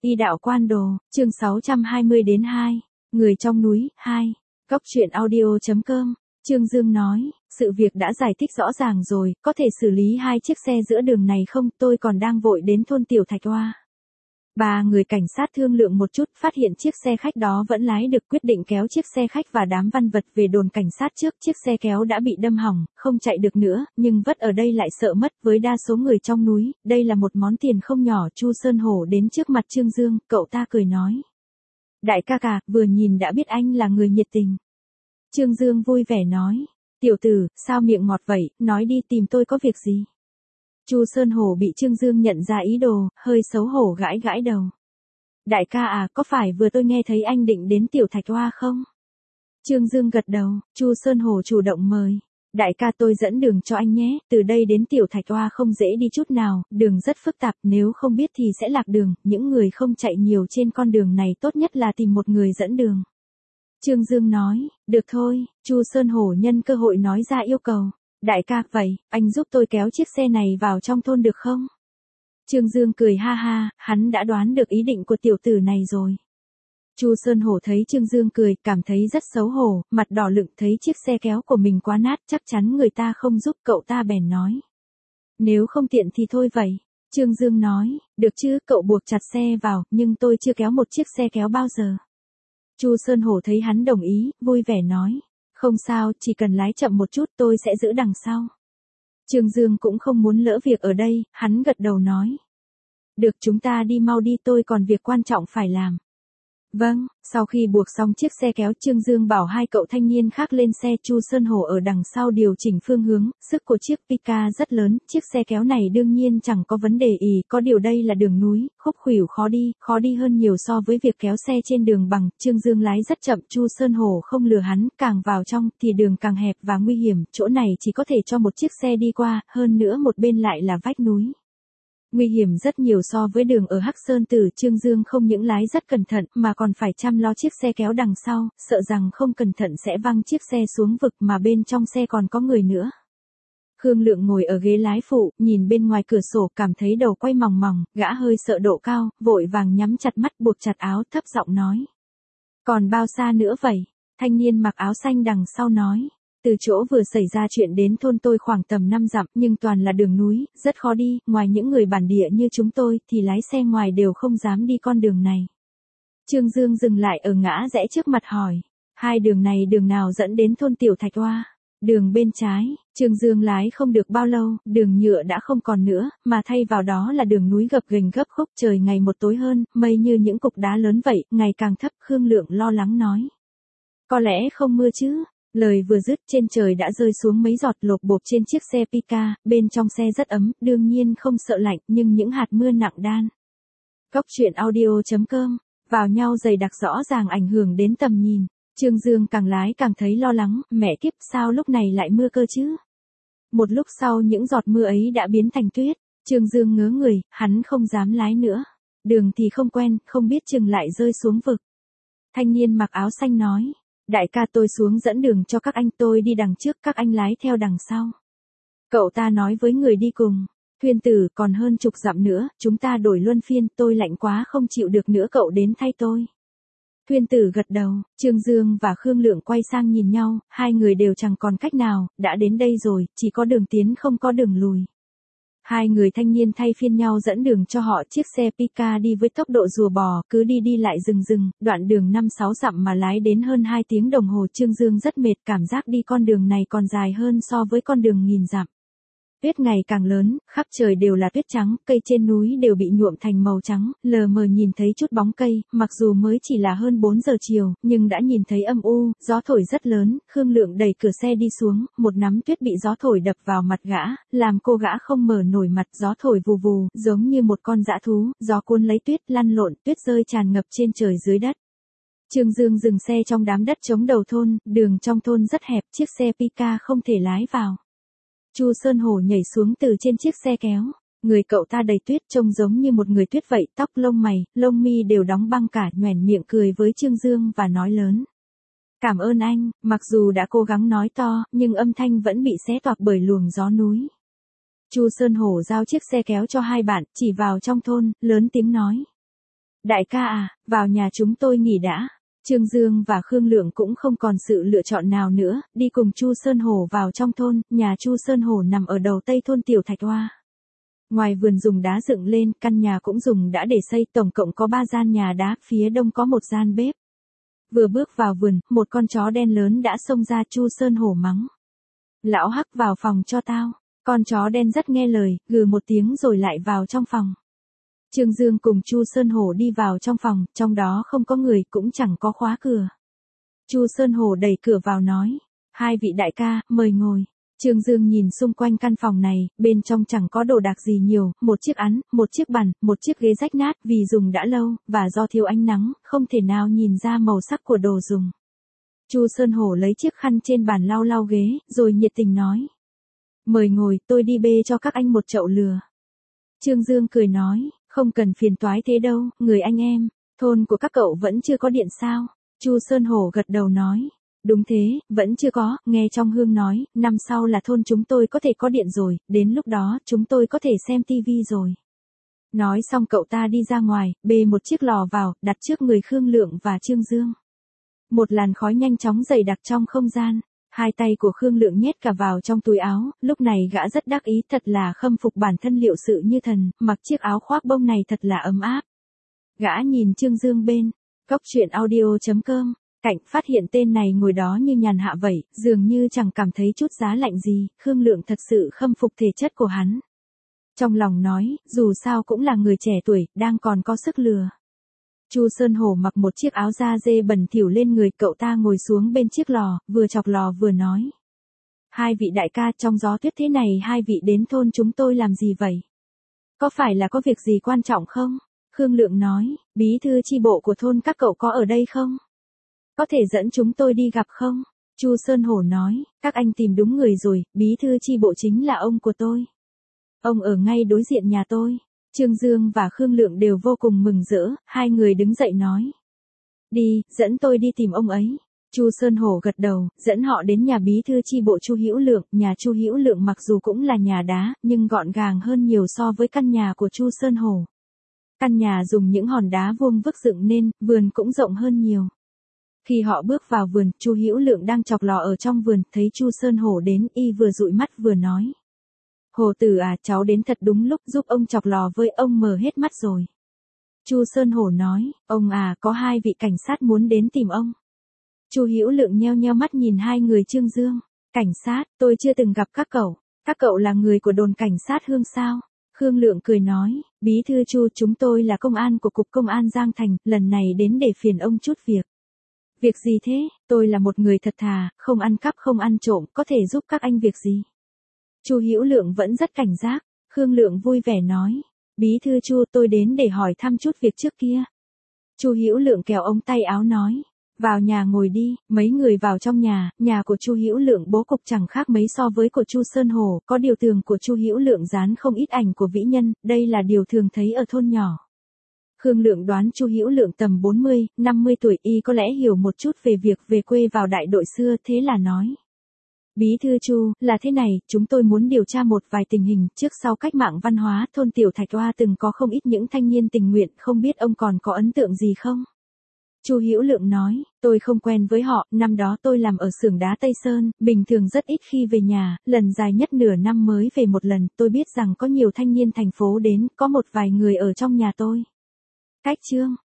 Y đạo quan đồ, chương 620-2, người trong núi, 2. Góc truyện audio.com, Trương Dương nói, sự việc đã giải thích rõ ràng rồi, có thể xử lý 2 chiếc xe giữa đường này không, tôi còn đang vội đến thôn Tiểu Thạch Hoa. 3 người cảnh sát thương lượng một chút, phát hiện chiếc xe khách đó vẫn lái được, quyết định kéo chiếc xe khách và đám văn vật về đồn cảnh sát trước. Chiếc xe kéo đã bị đâm hỏng, không chạy được nữa, nhưng vất ở đây lại sợ mất. Với đa số người trong núi, đây là một món tiền không nhỏ. Chu Sơn Hổ đến trước mặt Trương Dương, cậu ta cười nói. Đại ca cả, vừa nhìn đã biết anh là người nhiệt tình. Trương Dương vui vẻ nói, tiểu tử, sao miệng ngọt vậy, nói đi, tìm tôi có việc gì? Chu Sơn Hổ bị Trương Dương nhận ra ý đồ, hơi xấu hổ gãi gãi đầu. Đại ca à, có phải vừa tôi nghe thấy anh định đến Tiểu Thạch Hoa không? Trương Dương gật đầu, Chu Sơn Hổ chủ động mời. Đại ca, tôi dẫn đường cho anh nhé, từ đây đến Tiểu Thạch Hoa không dễ đi chút nào, đường rất phức tạp, nếu không biết thì sẽ lạc đường, những người không chạy nhiều trên con đường này tốt nhất là tìm một người dẫn đường. Trương Dương nói, được thôi. Chu Sơn Hổ nhân cơ hội nói ra yêu cầu. Đại ca, vậy, anh giúp tôi kéo chiếc xe này vào trong thôn được không? Trương Dương cười ha ha, hắn đã đoán được ý định của tiểu tử này rồi. Chu Sơn Hổ thấy Trương Dương cười, cảm thấy rất xấu hổ, mặt đỏ lựng, thấy chiếc xe kéo của mình quá nát, chắc chắn người ta không giúp, cậu ta bèn nói. Nếu không tiện thì thôi vậy. Trương Dương nói, được chứ, cậu buộc chặt xe vào, nhưng tôi chưa kéo một chiếc xe kéo bao giờ. Chu Sơn Hổ thấy hắn đồng ý, vui vẻ nói. Không sao, chỉ cần lái chậm một chút tôi sẽ giữ đằng sau. Trương Dương cũng không muốn lỡ việc ở đây, hắn gật đầu nói. Được, chúng ta đi mau đi, tôi còn việc quan trọng phải làm. Vâng, sau khi buộc xong chiếc xe kéo, Trương Dương bảo 2 cậu thanh niên khác lên xe. Chu Sơn Hổ ở đằng sau điều chỉnh phương hướng, sức của chiếc Pika rất lớn, chiếc xe kéo này đương nhiên chẳng có vấn đề gì, có điều đây là đường núi, khúc khuỷu khó đi hơn nhiều so với việc kéo xe trên đường bằng. Trương Dương lái rất chậm, Chu Sơn Hổ không lừa hắn, càng vào trong thì đường càng hẹp và nguy hiểm, chỗ này chỉ có thể cho một chiếc xe đi qua, hơn nữa một bên lại là vách núi. Nguy hiểm rất nhiều so với đường ở Hắc Sơn Tử. Trương Dương không những lái rất cẩn thận mà còn phải chăm lo chiếc xe kéo đằng sau, sợ rằng không cẩn thận sẽ văng chiếc xe xuống vực, mà bên trong xe còn có người nữa. Khương Lượng ngồi ở ghế lái phụ, nhìn bên ngoài cửa sổ, cảm thấy đầu quay mòng mòng, gã hơi sợ độ cao, vội vàng nhắm chặt mắt, buộc chặt áo, thấp giọng nói. Còn bao xa nữa vậy? Thanh niên mặc áo xanh đằng sau nói. Từ chỗ vừa xảy ra chuyện đến thôn tôi khoảng tầm 5 dặm, nhưng toàn là đường núi, rất khó đi, ngoài những người bản địa như chúng tôi thì lái xe ngoài đều không dám đi con đường này. Trương Dương dừng lại ở ngã rẽ trước mặt hỏi, 2 đường này đường nào dẫn đến thôn Tiểu Thạch Hoa? Đường bên trái. Trương Dương lái không được bao lâu, đường nhựa đã không còn nữa, mà thay vào đó là đường núi gập ghềnh gấp khúc, trời ngày một tối hơn, mây như những cục đá lớn vậy, ngày càng thấp. Khương Lượng lo lắng nói. Có lẽ không mưa chứ? Lời vừa dứt, trên trời đã rơi xuống mấy giọt lộp bộp trên chiếc xe Pika, bên trong xe rất ấm, đương nhiên không sợ lạnh, nhưng những hạt mưa nặng đan. Góc truyện audio.com, vào nhau dày đặc rõ ràng ảnh hưởng đến tầm nhìn. Trương Dương càng lái càng thấy lo lắng, mẹ kiếp, sao lúc này lại mưa cơ chứ? Một lúc sau những giọt mưa ấy đã biến thành tuyết. Trương Dương ngớ người, hắn không dám lái nữa. Đường thì không quen, không biết chừng lại rơi xuống vực. Thanh niên mặc áo xanh nói. Đại ca, tôi xuống dẫn đường cho các anh, tôi đi đằng trước, các anh lái theo đằng sau. Cậu ta nói với người đi cùng. Thuyền Tử, còn hơn chục dặm nữa, chúng ta đổi luân phiên, tôi lạnh quá không chịu được nữa, cậu đến thay tôi. Thuyền Tử gật đầu. Trương Dương và Khương Lượng quay sang nhìn nhau, 2 người đều chẳng còn cách nào, đã đến đây rồi, chỉ có đường tiến không có đường lùi. 2 người thanh niên thay phiên nhau dẫn đường cho họ. Chiếc xe Pika đi với tốc độ rùa bò, cứ đi lại rừng, đoạn đường 5-6 dặm mà lái đến hơn 2 tiếng đồng hồ. Trương Dương rất mệt, cảm giác đi con đường này còn dài hơn so với con đường nghìn dặm. Tuyết ngày càng lớn, khắp trời đều là tuyết trắng, cây trên núi đều bị nhuộm thành màu trắng, lờ mờ nhìn thấy chút bóng cây, mặc dù mới chỉ là hơn 4 giờ chiều, nhưng đã nhìn thấy âm u, gió thổi rất lớn. Khương Lượng đẩy cửa xe đi xuống, một nắm tuyết bị gió thổi đập vào mặt gã, làm cô gã không mở nổi mặt, gió thổi vù vù, giống như một con dã thú, gió cuốn lấy tuyết, lăn lộn, tuyết rơi tràn ngập trên trời dưới đất. Trương Dương dừng xe trong đám đất trống đầu thôn, đường trong thôn rất hẹp, chiếc xe Pika không thể lái vào. Chu Sơn Hổ nhảy xuống từ trên chiếc xe kéo, người cậu ta đầy tuyết, trông giống như một người tuyết vậy, tóc lông mày, lông mi đều đóng băng cả, nhoẻn miệng cười với Trương Dương và nói lớn. Cảm ơn anh. Mặc dù đã cố gắng nói to, nhưng âm thanh vẫn bị xé toạc bởi luồng gió núi. Chu Sơn Hổ giao chiếc xe kéo cho 2 bạn, chỉ vào trong thôn, lớn tiếng nói. Đại ca à, vào nhà chúng tôi nghỉ đã. Trương Dương và Khương Lượng cũng không còn sự lựa chọn nào nữa, đi cùng Chu Sơn Hổ vào trong thôn, nhà Chu Sơn Hổ nằm ở đầu tây thôn Tiểu Thạch Hoa. Ngoài vườn dùng đá dựng lên, căn nhà cũng dùng đã để xây, tổng cộng có 3 gian nhà đá, phía đông có một gian bếp. Vừa bước vào vườn, một con chó đen lớn đã xông ra. Chu Sơn Hổ mắng: Lão Hắc, vào phòng cho tao. Con chó đen rất nghe lời, gừ một tiếng rồi lại vào trong phòng. Trương Dương cùng Chu Sơn Hổ đi vào trong phòng, trong đó không có người, cũng chẳng có khóa cửa. Chu Sơn Hổ đẩy cửa vào nói: Hai vị đại ca, mời ngồi. Trương Dương nhìn xung quanh căn phòng này, bên trong chẳng có đồ đạc gì nhiều, một chiếc án, một chiếc bàn, một chiếc ghế rách nát vì dùng đã lâu, và do thiếu ánh nắng, không thể nào nhìn ra màu sắc của đồ dùng. Chu Sơn Hổ lấy chiếc khăn trên bàn lau lau ghế, rồi nhiệt tình nói: Mời ngồi, tôi đi bê cho các anh một chậu lừa. Trương Dương cười nói: Không cần phiền toái thế đâu, người anh em. Thôn của các cậu vẫn chưa có điện sao? Chu Sơn Hổ gật đầu nói: Đúng thế, vẫn chưa có, nghe trong hương nói, năm sau là thôn chúng tôi có thể có điện rồi, đến lúc đó chúng tôi có thể xem tivi rồi. Nói xong cậu ta đi ra ngoài, bê một chiếc lò vào, đặt trước người Khương Lượng và Trương Dương. Một làn khói nhanh chóng dày đặc trong không gian. Hai tay của Khương Lượng nhét cả vào trong túi áo, lúc này gã rất đắc ý, thật là khâm phục bản thân liệu sự như thần, mặc chiếc áo khoác bông này thật là ấm áp. Gã nhìn Trương Dương bên góc truyện audio.com, cạnh phát hiện tên này ngồi đó như nhàn hạ vậy, dường như chẳng cảm thấy chút giá lạnh gì. Khương Lượng thật sự khâm phục thể chất của hắn. Trong lòng nói, dù sao cũng là người trẻ tuổi, đang còn có sức lừa. Chu Sơn Hổ mặc một chiếc áo da dê bẩn thỉu lên người, cậu ta ngồi xuống bên chiếc lò, vừa chọc lò vừa nói: Hai vị đại ca, trong gió tuyết thế này hai vị đến thôn chúng tôi làm gì vậy? Có phải là có việc gì quan trọng không? Khương Lượng nói: Bí thư chi bộ của thôn các cậu có ở đây không? Có thể dẫn chúng tôi đi gặp không? Chu Sơn Hổ nói: Các anh tìm đúng người rồi, bí thư chi bộ chính là ông của tôi. Ông ở ngay đối diện nhà tôi. Trương Dương và Khương Lượng đều vô cùng mừng rỡ, hai người đứng dậy nói: Đi, dẫn tôi đi tìm ông ấy. Chu Sơn Hổ gật đầu, dẫn họ đến nhà bí thư chi bộ Chu Hữu Lượng. Nhà Chu Hữu Lượng mặc dù cũng là nhà đá, nhưng gọn gàng hơn nhiều so với căn nhà của Chu Sơn Hổ. Căn nhà dùng những hòn đá vuông vức dựng nên, vườn cũng rộng hơn nhiều. Khi họ bước vào vườn, Chu Hữu Lượng đang chọc lò ở trong vườn, thấy Chu Sơn Hổ đến, y vừa dụi mắt vừa nói: Hồ tử à, cháu đến thật đúng lúc, giúp ông chọc lò với ông mờ hết mắt rồi. Chu Sơn Hổ nói: Ông à, có hai vị cảnh sát muốn đến tìm ông. Chu Hữu Lượng nheo nheo mắt nhìn hai người Trương Dương. Cảnh sát, tôi chưa từng gặp các cậu. Các cậu là người của đồn cảnh sát Hương sao? Khương Lượng cười nói: Bí thư Chu, chúng tôi là công an của Cục Công an Giang Thành, lần này đến để phiền ông chút việc. Việc gì thế? Tôi là một người thật thà, không ăn cắp không ăn trộm, có thể giúp các anh việc gì? Chu Hữu Lượng vẫn rất cảnh giác. Khương Lượng vui vẻ nói: Bí thư Chu, tôi đến để hỏi thăm chút việc trước kia. Chu Hữu Lượng kéo ống tay áo nói: Vào nhà ngồi đi. Mấy người vào trong nhà của Chu Hữu Lượng bố cục chẳng khác mấy so với của Chu Sơn Hổ, có điều tường của Chu Hữu Lượng dán không ít ảnh của vĩ nhân, đây là điều thường thấy ở thôn nhỏ. Khương Lượng đoán Chu Hữu Lượng tầm 40, 50 tuổi, y có lẽ hiểu một chút về việc về quê vào đại đội xưa, thế là nói: Bí thư Chu, là thế này, chúng tôi muốn điều tra một vài tình hình, trước sau cách mạng văn hóa, thôn Tiểu Thạch Hoa từng có không ít những thanh niên tình nguyện, không biết ông còn có ấn tượng gì không? Chu Hữu Lượng nói: Tôi không quen với họ, năm đó tôi làm ở xưởng đá Tây Sơn, bình thường rất ít khi về nhà, lần dài nhất nửa năm mới về một lần, tôi biết rằng có nhiều thanh niên thành phố đến, có một vài người ở trong nhà tôi. Cách chương